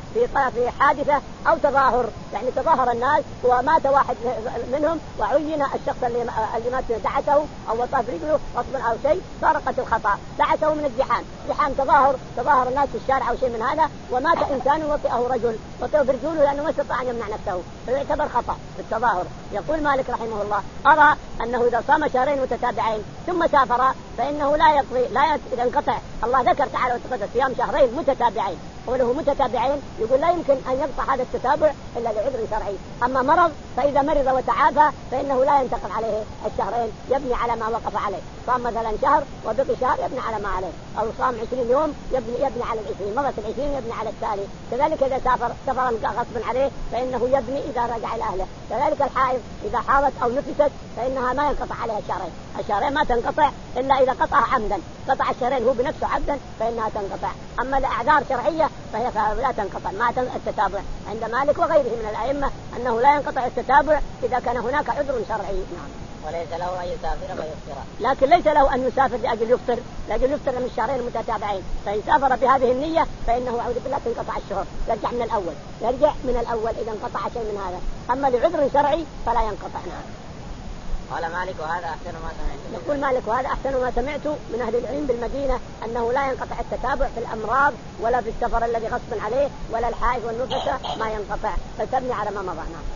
في في حادثة أو تظاهر، يعني تظاهر الناس ومات واحد منهم وعين الشخص اللي اللي مات دعته أو وطأ برجله غصبا أو شيء صارت الخطأ، دعته من الزحام، زحام تظاهر تظاهر الناس في الشارع أو شيء من هذا ومات إنسان وطئه رجل وطئه برجله لأنه ما استطاع أن يمنع نفسه فيعتبر خطأ بالتظاهر. يقول مالك رحمه الله أرى أنه إذا صام شهرين متتابعين ثم سافر فإنه لا يقضي لا ينقطع. الله ذكر تعالى وتقدس صيام شهرين متتابعين وله متتابعين، يقول لا يمكن أن يقطع هذا التتابع إلا لعذر شرعي. أما مرض فإذا مرض وتعافى فإنه لا ينتقل عليه الشهرين، يبني على ما وقف عليه. صام مثلا شهر وبقي شهر يبني على ما عليه، أو صام عشرين يوم يبني, يبني على العشرين، مرة العشرين يبني على التالي. كذلك إذا سافر سفرا غصبا عليه فإنه يبني إذا رجع إلى أهله. كذلك الحائض إذا حاضت أو نفست فإنها ما ينقطع عليها الشهرين، الشهرين ما تنقطع إلا إذا قطع عمدا، قطع الشهرين هو بنفسه عبدا فإنها تنقطع. أما الأعذار شرعية فهي لا تنقطع مع التتابع عند مالك وغيره من الأئمة أنه لا ينقطع التتابع إذا كان هناك عذر شرعي. نعم. وليس له أن يسافر ويفطر، لكن ليس له أن يسافر لأجل يفطر، لأجل يفطر من الشهرين المتتابعين، فإن سافر بهذه النية فإنه أعوذ بالله تنقطع الشهر، يرجع من الأول، يرجع من الأول إذا انقطع شيء من هذا. أما لعذر شرعي فلا ينقطع. نعم. قال مالك وهذا أحسن ما سمعت. يقول مالك وهذا أحسن ما سمعت من أهل العلم بالمدينة أنه لا ينقطع التتابع في الأمراض ولا في السفر الذي غصب عليه ولا الحائض والنفسة ما ينقطع، فتبني على ما مضى. نعم.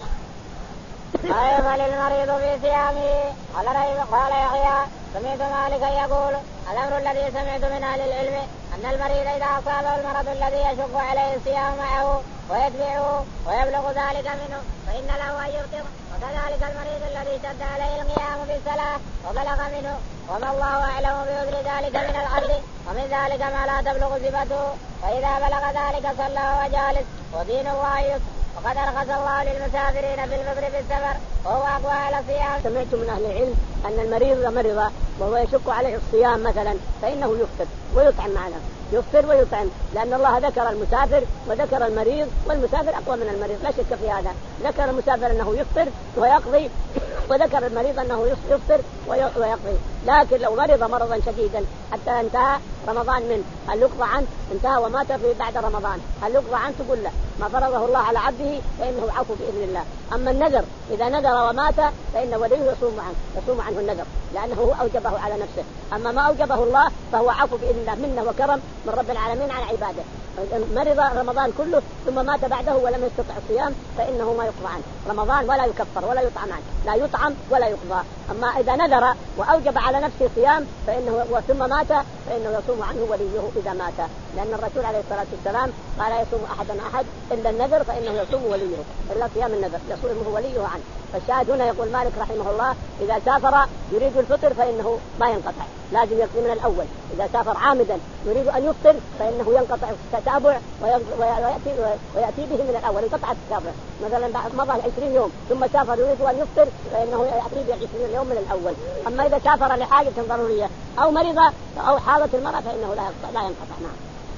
قال للمريض في صيامه. قال قال يحيى سمعت مالكا يقول الأمر الذي سمعت من أهل العلم أن المريض إذا أصابه المرض الذي يشق عليه الصيام معه ويتبعه ويبلغ ذلك منه فإن له أن يفطر، وكذلك المريض الذي شد عليه القيام بالصلاة وبلغ منه وما الله أعلم بعذر ذلك من العبد، ومن ذلك ما لا تبلغ صفته، فإذا بلغ ذلك صلى وهو جالس ودين الله يسر. وقد رخص الله للمسافرين في الفطر بالسفر وهو أقوى على الصيام. سمعت من أهل العلم أن المريض مرض وهو يشق عليه الصيام مثلا فإنه يفطر ويطعم معنا، يفطر ويطعم، لأن الله ذكر المسافر وذكر المريض، والمسافر أقوى من المريض لا شك في هذا. ذكر المسافر أنه يفطر ويقضي، وذكر المريض أنه يفطر ويقضي. لكن لو مرض مرضا شديدا حتى انتهى رمضان منه هل يقضى عنه؟ انتهى ومات في بعد رمضان هل يقضى عنه؟ تقول لا، ما فرضه الله على عبده فإنه عفو بإذن الله. أما النذر إذا نذر ومات فإن وليه يصوم عنه، يصوم عنه النذر لأنه هو أوجبه على نفسه. أما ما أوجبه الله فهو عفو بإذن الله منه وكرم من رب العالمين على عباده. مرض رمضان كله ثم مات بعده ولم يستطع الصيام فإنه ما يقضى عنه رمضان ولا يكفر ولا يطعم عنه، لا يطعم ولا يقضى. أما إذا نذر وأوجب على نفسه صيام فإنه ثم مات فإنه يصوم عنه وليه إذا مات، لأن الرسول عليه الصلاة والسلام قال يصوم أحدنا أحد إلا النذر فإنه يصوم وليه، إلا صيام النذر يصومه وليه عنه. فالشاهد هنا يقول مالك رحمه الله إذا سافر يريد الفطر فإنه ما ينقطع، لازم يقضي من الأول. إذا سافر عامدا يريد أن يفطر فإنه ينقطع التتابع ويأتي, ويأتي به من الأول، ينقطع التتابع. مثلا بعد مضى عشرين يوم ثم سافر يريد أن يفطر فإنه يأتي به عشرين يوم من الأول. أما إذا سافر لحاجة ضرورية أو مرض أو حالة المرأة فإنه لا ينقطع. نعم.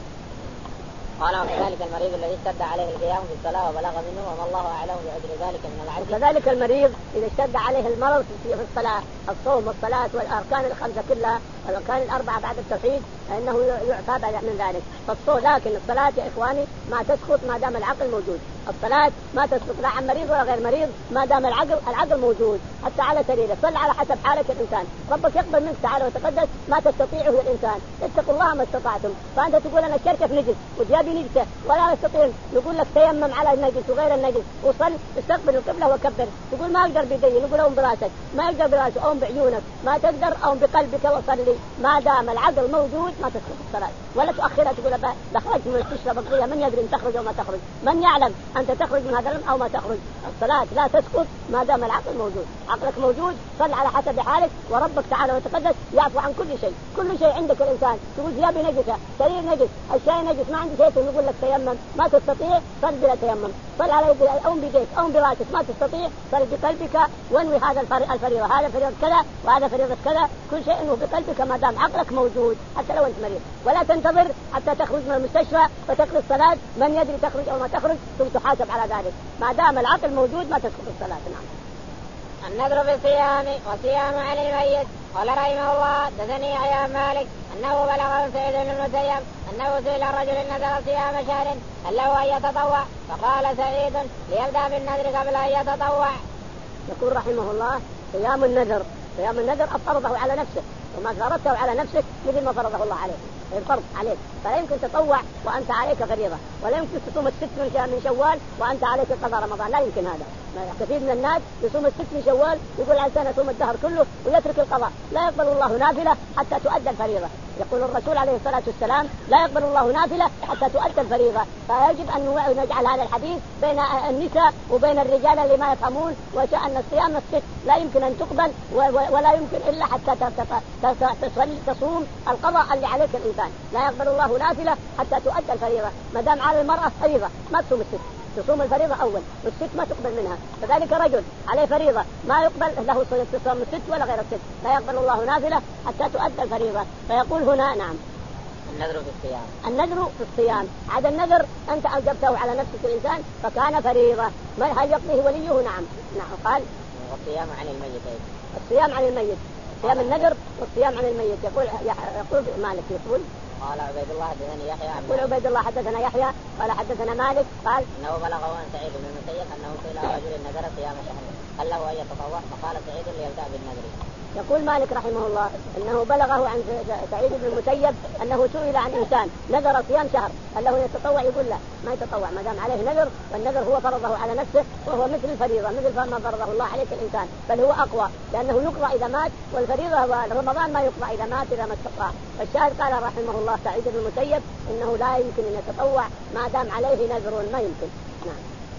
قال وكذلك المريض الذي اشتد عليه القيام في الصلاة وبلغ منه وما الله أعلم بعذر ذلك من العجز. وكذلك المريض إذا اشتد عليه المرض في الصلاة، الصوم والصلاة والأركان الخمسة كلها والأركان الأربعة بعد التوحيد فإنه يعفى من ذلك. فالصوم لكن الصلاة يا إخواني ما تسقط ما دام العقل موجود، الصلاة ما تسقط لا عن مريض ولا غير مريض ما دام العقل العقل موجود. حتى على سريره صل على حسب حالة الإنسان، ربك يقبل منك تعالى وتقدس ما تستطيعه الإنسان، اتقوا الله ما استطعتم. فأنت تقول أنا الشركة في نجس وجابي نجسة ولا أستطيع، يقول لك تيمم على النجس وغير النجس وصل استقبل القبلة وكبر، تقول ما أقدر بيدي، نقول أوم براسك، ما أقدر براسك أوم بعيونك، ما تقدر أوم بقلبك وصلي. ما دام العقل موجود ما تسقط الصلاة ولا تؤخرها. تقول دخلت من المستشفى بقية من يدري أن تخرج أو ما تخرج، من يعلم أنت تخرج من هذا أو ما تخرج. الصلاة لا تسقط ما دام العقل موجود، عقلك موجود صل على حسب حالك وربك تعالى وتقدس يعفو عن كل شيء. كل شيء عندك الإنسان تقول ثيابي نجسة، سرير نجس، الشاي نجس، ما عندي شيء يقول لك تيمم، ما تستطيع صل بلا تيمم، صل على يديك أو بيديك أو براسك، ما تستطيع صل بقلبك وانوي هذا الفريضة، هذا فريضة كذا وهذا فريضة كذا، كل شيء انه بقلبك ما دام عقلك موجود حتى لو أنت مريض. ولا تنتظر حتى تخرج من المستشفى وتقضي الصلاة، من يدري تخرج أو ما تخرج ثم تحاسب على ذلك. ما دام العقل موجود ما تسقط الصلاة. نعم. النذر بالصيام وصيام عن الميت. قال رحمه الله دثني يحيى مالك أنه بلغه سعيد بن المسيب أنه سئل الرجل نذر صيام شهر هل له أن يتطوع؟ فقال سعيد ليبدأ بالنذر قبل أن يتطوع. يقول رحمه الله صيام النذر صيام النذر أفرضه على نفسه، وما فرضته على نفسك مثل ما فرضه الله عليك، الفرض عليك، فلا يمكن تطوع وأنت عليك فريضة، ولا يمكن تصوم الست من شوال وأنت عليك قضاء رمضان، لا يمكن هذا. كثير من الناس يصوم الست من شوال يقول عشان أصوم الدهر كله ويترك القضاء، لا يقبل الله نافلة حتى تؤدى الفريضة. يقول الرسول عليه الصلاة والسلام لا يقبل الله نافلة حتى تؤدى الفريضة، فيجب أن نجعل هذا الحديث بين النساء وبين الرجال اللي ما يفهمون، وشأن الصيام الست لا يمكن أن تقبل ولا يمكن إلا حتى تصوم القضاء اللي عليك الإنسان. لا يقبل الله نافلة حتى تؤدى الفريضة، ما دام على المرأة فريضة ما تصوم الست، تصوم الفريضة أول والست ما تقبل منها. كذلك رجل عليه فريضة ما يقبل له صيام الست ولا غير الست، لا يقبل الله نافلة حتى تؤدى الفريضة. فيقول هنا نعم النذر في الصيام النذر في الصيام هذا النذر أنت أوجبته على نفسك الإنسان فكان فريضة، هل يقضيه وليه؟ نعم نعم. قال والصيام عن الميت الصيام عن الميت صيام النذر والصيام عن الميت. يقول يقول مالك يقول قال عبيد الله حدثني يحيى يقول عبيد الله حدثنا يحيى قال حدثنا مالك قال انه بلغه عن سعيد بن المسيب انه سئل رجل نذر صيام شهر هل له ان يتطوع؟ فقال سعيد ليبدأ بالنذر. يقول مالك رحمه الله انه بلغه عن سعيد بن المسيب انه سئل عن انسان نذر صيام شهر هل له يتطوع؟ يقول لا ما يتطوع ما دام عليه نذر، والنذر هو فرضه على نفسه وهو مثل الفريضه مثل ما فرضه الله عليك الانسان، بل هو اقوى لانه يقضى اذا مات، والفريضه رمضان ما يقضى اذا مات اذا ما استطاع. فالشاهد قال رحمه الله سعيد بن المسيب انه لا يمكن ان يتطوع ما دام عليه نذر، ما يمكن. نعم.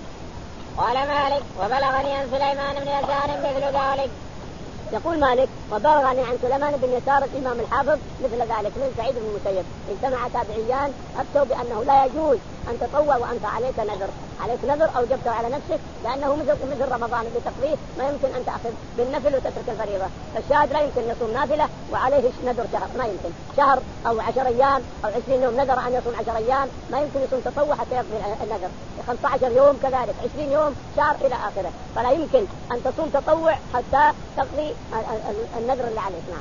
قال مالك وبلغني عن سليمان بن يسار مثل ذلك. يقول مالك وبلغني عن سليمان بن يسار الإمام الحافظ مثل ذلك من سعيد بن المسيب، اجتمع تابعيان أفتوا بأنه لا يجوز أن تطوع وأنت عليك نذر، عليك نذر أوجبته على نفسك لأنه مثل مثل رمضان بتقضيه ما يمكن أن تأخذ بالنفل وتترك الفريضة. فالشاهد لا يمكن يصوم نافلة وعليه نذر شهر، ما يمكن شهر أو عشر أيام أو عشرين يوم نذر أن يصوم عشر أيام، ما يمكن يصوم تطوع حتى يقضي النذر. خمسة عشر يوم كذلك عشرين يوم شهر إلى آخره، فلا يمكن أن تصوم تطوع حتى تقضي النذر اللي عليك. نعم.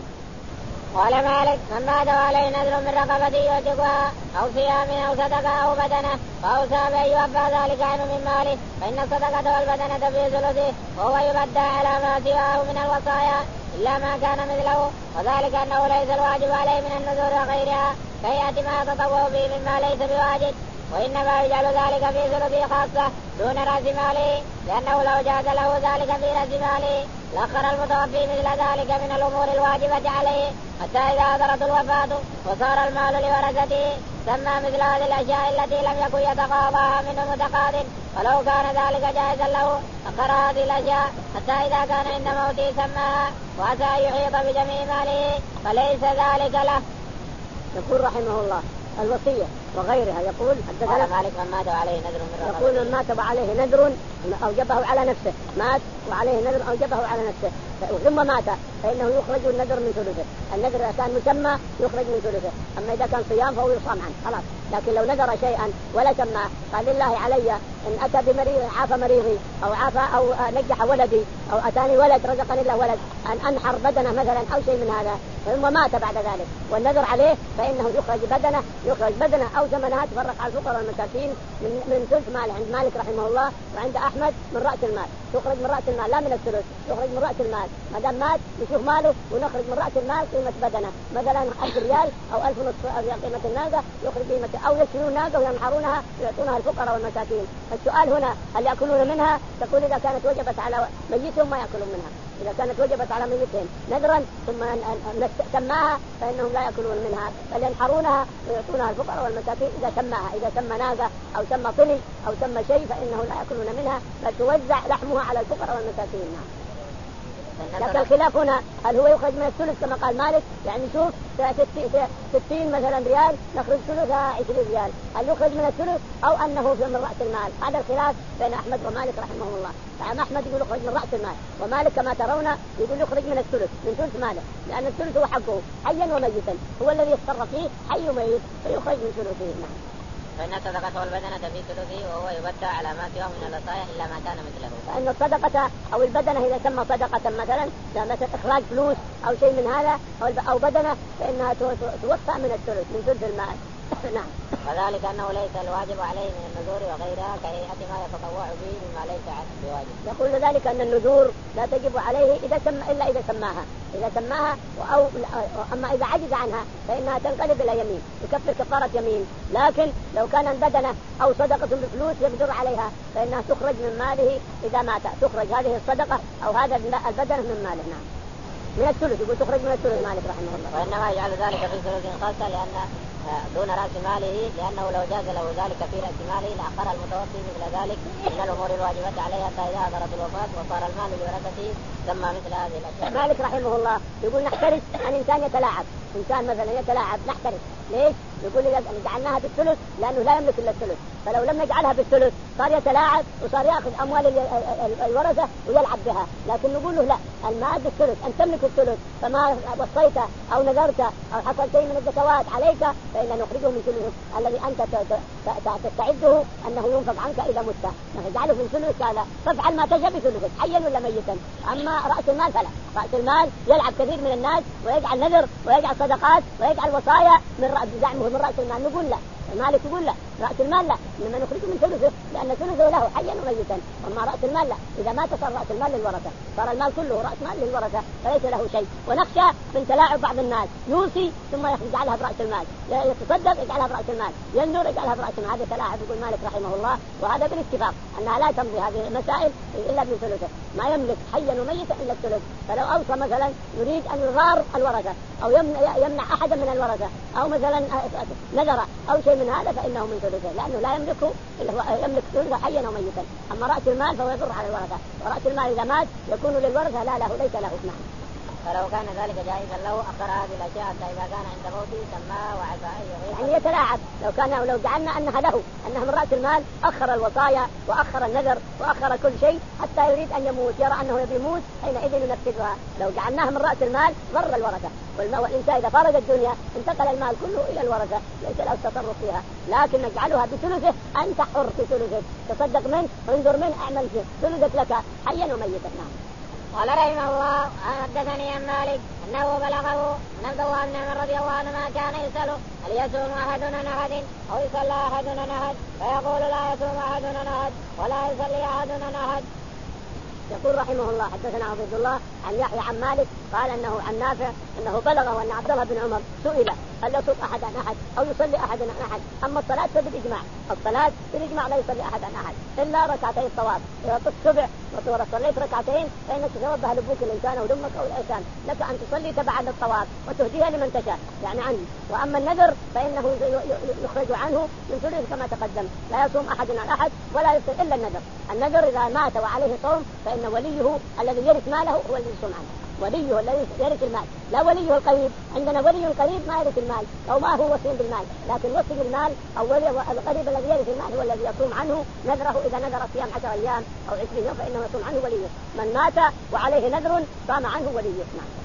قال مالك من مات عليه نذر من رقبته يعتقها أو صيام أو صدقة أو بدنة فأوصى بأن يوفى ذلك عنه من ماله، فإن الصدقة والبدنة في ثلثه وهو يبدى على ما سواه من الوصايا إلا ما كان مثله، وذلك أنه ليس الواجب عليه من النذور وغيرها فيأتي ما يتطوع به مما ليس بواجب، وإنما يجعل ذلك في ثلثه خاصة دون رأس ماله، لأنه لو جاز له ذلك في رأس ماله لأخر المتوفي مثل ذلك من الأمور الواجبة عليه حتى إذا حضرت الوفاة وصار المال لورثته سمى مثل هذه الأشياء التي لم يكن يتقاضاها منه متقاض، ولو كان ذلك جائزا له أخر هذه الأشياء حتى إذا كان عند موته سماها وعسى أن يحيط بجميع ماله فليس ذلك له. يقول رحمه الله الوصية وغيرها. يقول حدثنا مالك من مات عليه نذر من يقول من مات وعليه نذر أوجبه على نفسه، مات وعليه نذر أوجبه على نفسه ثم مات فإنه يخرج النذر من ثلثه. النذر إذا كان مسمى يخرج من ثلثه، أما إذا كان صيام فهو يصام عنه خلاص. لكن لو نذر شيئا ولا سماه قال لله علي إن أتى بمريض عاف مريضي أو عاف أو نجح ولدي أو أتاني ولد رزقني الله ولد أن أنحر بدنه مثلا أو شيء من هذا، ثم مات بعد ذلك والنذر عليه فإنه يخرج بدنه يخرج بدنه أو ثمنها تفرق على الفقراء والمساكين من من ثلث ماله عند مالك رحمه الله وعند أحمد من رأس المال، تخرج من رأس المال لا من الثلث، يخرج من رأس المال. ما دام مات نشوف ماله ونخرج من رأس المال قيمة بدنه مثلا ألف ريال أو ألف ونصف قيمة الناقة يخرج قيمة، أو يشترون ناقة وينحرونها ويعطونها الفقراء والمساكين. السؤال هنا هل يأكلون منها؟ تقول إذا كانت وجبت على ميتهم ما يأكلون منها، إذا كانت وجبت على ميتهم نذرا ثم سماها فإنهم لا يأكلون منها بل ينحرونها ويعطونها الفقراء والمساكين إذا سماها. إذا سمى ناقة أو سمى طني أو سمى شيء فإنه لا يأكلون منها بل توزع لحمها على الفقراء والمساكين. نعم. لكن الخلاف هنا هل هو يخرج من الثلث كما قال مالك، يعني شوف ستين مثلا ريال نخرج ثلثها عشرين ريال، هل يخرج من الثلث أو أنه من رأس المال؟ هذا الخلاف بين أحمد ومالك رحمه الله. فعم أحمد يقول يخرج من رأس المال، ومالك كما ترون يقول يخرج من الثلث من ثلث ماله، لأن الثلث هو حقه حيا وميتا هو الذي يتصرف فيه حي وميت فيخرج من ثلثه. نعم. فإن الصدقة والبدنة في ثلثه وهو يبدأ على ما سواه من الوصايا إلا ما كان مثله. فإن الصدقة أو البدنة إذا سمى صدقة مثلا مثلا إخراج فلوس أو شيء من هذا أو بدنة فإنها توفى من الثلث من ثلث المال، نعم. وذلك أنه ليس الواجب عليه من النذور وغيرها كهيئة ما يتطوع به مما ليس بواجب. يقول ذلك أن النذور لا تجب عليه إذا سمى إلا إذا سماها إذا سماها أو أما إذا عجز عنها فإنها تنقلب إلى يمين يكفر كفارة يمين. لكن لو كان بدنة أو صدقة بفلوس يقدر عليها فإنها تخرج من ماله إذا مات تخرج هذه الصدقة أو هذا البدنة من ماله. نعم من الثلث يقول تخرج من الثلث مالك رحمه الله. وإنما يجعل ذلك في ثلث خاصة لأن دون رأس ماله لأنه لو جاز له ذلك في رأس ماله لأخر المتوفي مثل ذلك من الأمور الواجبة عليه حتى إذا حضرت الوفاة وصار المال لورثته ثم مثل هذه الأشياء. مالك رحمه الله يقول نحترس أن إنسان يتلاعب إنسان مثلا يتلاعب نحترس ليش؟ يقول جعلناها بالثلث لأنه لا يملك إلا الثلث فلو لم نجعلها بالثلث صار يتلاعب وصار يأخذ أموال الورثة ويلعب بها. لكن نقول له لا المال بالثلث أن تملك الثلث فما وصيت أو نذرت أو حصل شيء من الزكوات عليك فإن نخرجه من ثلث الذي أنت تستعده أنه ينفق عنك إذا مت نجعله من ثلث هذا فافعل ما تشاء بثلث حيا ولا ميتا. أما رأس المال فلا رأس المال يلعب كثير من الناس ويجعل نذر ويجعل صدقات ويجعل وصايا من رأس زعمه من رأس المال. نقول لا المالك يقول لا رأس المال لا لما نخرجه من ثلثه لأن ثلثه له حيا وميتا. أما رأس المال لا إذا مات صار رأس المال للورثة صار المال كله رأس مال للورثة فليس له شيء. ونخشى من تلاعب بعض الناس يوصي ثم يجعلها برأس المال يتصدق يجعلها برأس المال ينذر يجعلها برأس المال. هذا تلاعب يقول مالك رحمه الله وهذا بالاتفاق أنها لا تمضي هذه المسائل إلا من ثلثه ما يملك حيا وميتا إلا الثلث. فلو أوصى مثلا يريد أن يضار الورثة أو يمنع أحدا من الورثة أو مثلا نذر أو شيء من هذا فإنه من ثلثه لأنه لا يملكه يملك ثلثه حيا وميتا. أما رأس المال فهو يضر على الورثة ورأس المال إذا مات يكون للورثة لا له ليس له. نعم. فلو كان ذلك جائزا له أخر هذه الأشياء حتى إذا كان عند موته سماها وعفى أي غيره. يعني يتلاعب لو كان لو جعلنا أنها له أنها من رأس المال أخر الوصايا وأخر النذر وأخر كل شيء حتى يريد أن يموت يرى أنه يبي يموت حينئذ ينفذها. لو جعلناها من رأس المال ضر الورثة والإنسان إذا فارق الدنيا انتقل المال كله إلى الورثة ليس له التصرف فيها. لكن نجعلها بثلثه أنت حر في ثلثه تصدق منه وانظر منه أعمل فيه ثلثك لك حيا وميتا. نعم. قال رحمه الله حدثني عن مالك أنه بلغه أن عبد الله بن عمر رضي الله عنهما كان يسأل هل يصوم أحدنا نهد أو يصلي أحدنا نهد فيقول لا يصوم أحدنا نهد ولا يصلي أحدنا نهد. يقول رحمه الله حدثنا عبد الله عن يحيى عن مالك قال انه عن نافع انه بلغه ان عبد الله بن عمر سئل هل يصوم احد عن احد او يصلي احد عن احد. اما الصلاه فبالاجماع الصلاه بالاجماع لا يصلي احد عن احد الا ركعتي الطواف. اذا طفت السبع وصليت ركعتين فانك توجه لابوك الانسان او دمك او الانسان لك ان تصلي تبعا للطواف وتهديها لمن تشاء يعني عنه. واما النذر فانه يخرج عنه من ثلث كما تقدم لا يصوم احد عن احد ولا يفطر الا النذر. النذر اذا مات وعليه صوم فان وليه الذي يرث ماله هو الذي يصوم عنه وليه الذي يرث المال لا وليه القريب. عندنا ولي القريب ما يرث المال أو ما هو وصي بالمال لكن وصي بالمال أو ولي القريب الذي يرث المال هو الذي يصوم عنه نذره. إذا نذر صيام عشر أيام أو عشرين يوم فإنه يصوم عنه وليه. من مات وعليه نذر صام عنه وليه.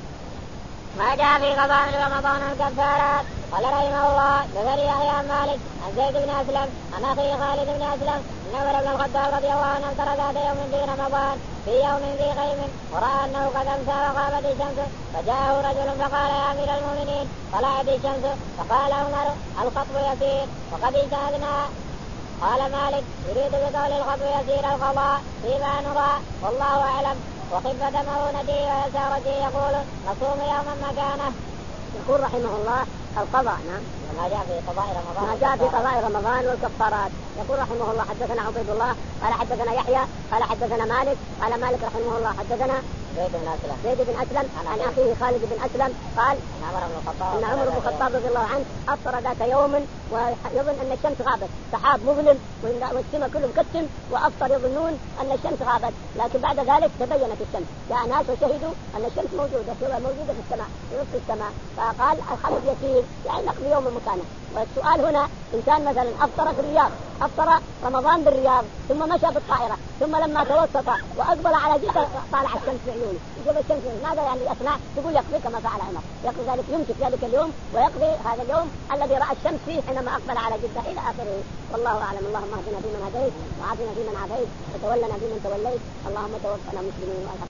ما جاء في قضاء رمضان الكفارات. قال رحمه الله ذكر يحيى عن مالك عن زيد بن أسلم عن أخيه خالد بن أسلم أن عمر بن الخطاب رضي الله عنه امطر ذات يوم في رمضان في يوم ذي غيم ورأى أنه قد أمسى وغابت الشمس فجاءه رجل فقال يا أمير المؤمنين طلعت الشمس فقال عمر الخطب يسير وقد اجتهدنا. قال مالك يريد بقول الخطب يسير القضاء فيما نرى والله أعلم وخفة مؤونته ويسارته يقول نصوم يوما مكانه. يقول رحمه الله القضاء. نعم. ما جاء في قضاء رمضان ما جاء في قضاء رمضان والكفارات. يقول رحمه الله حدثنا عبيد الله قال حدثنا يحيى قال حدثنا مالك قال مالك رحمه الله حدثنا زيد بن أسلم زيد بن أسلم عن أخيه خالد بن أسلم قال أن عمر بن الخطاب أن عمر بن الخطاب رضي الله عنه أفطر ذات يوم ويظن أن الشمس غابت سحاب مظلم والسماء كله مكتم وأفطر يظنون أن الشمس غابت لكن بعد ذلك تبينت الشمس جاء ناس وشهدوا أن الشمس موجودة موجودة في السماء في نصف السماء فقال الخطب يسير يعني نقضي يوم مكانه. والسؤال هنا إنسان مثلا أفطر في الرياض أفطر رمضان بالرياض ثم مشى بالطائرة ثم لما توسط وأقبل على جدة طالع الشمس في عيونه يجب الشمس ماذا يعني أثناء تقول يقضي كما فعل عمر يقضي ذلك يمسك ذلك اليوم ويقضي هذا اليوم الذي رأى الشمس فيه حينما أقبل على جدة إلى آخره. والله أعلم. اللهم اهدنا فيمن هديت وعافنا فيمن عافيت وتولنا فيمن توليت اللهم توفنا مسلمين.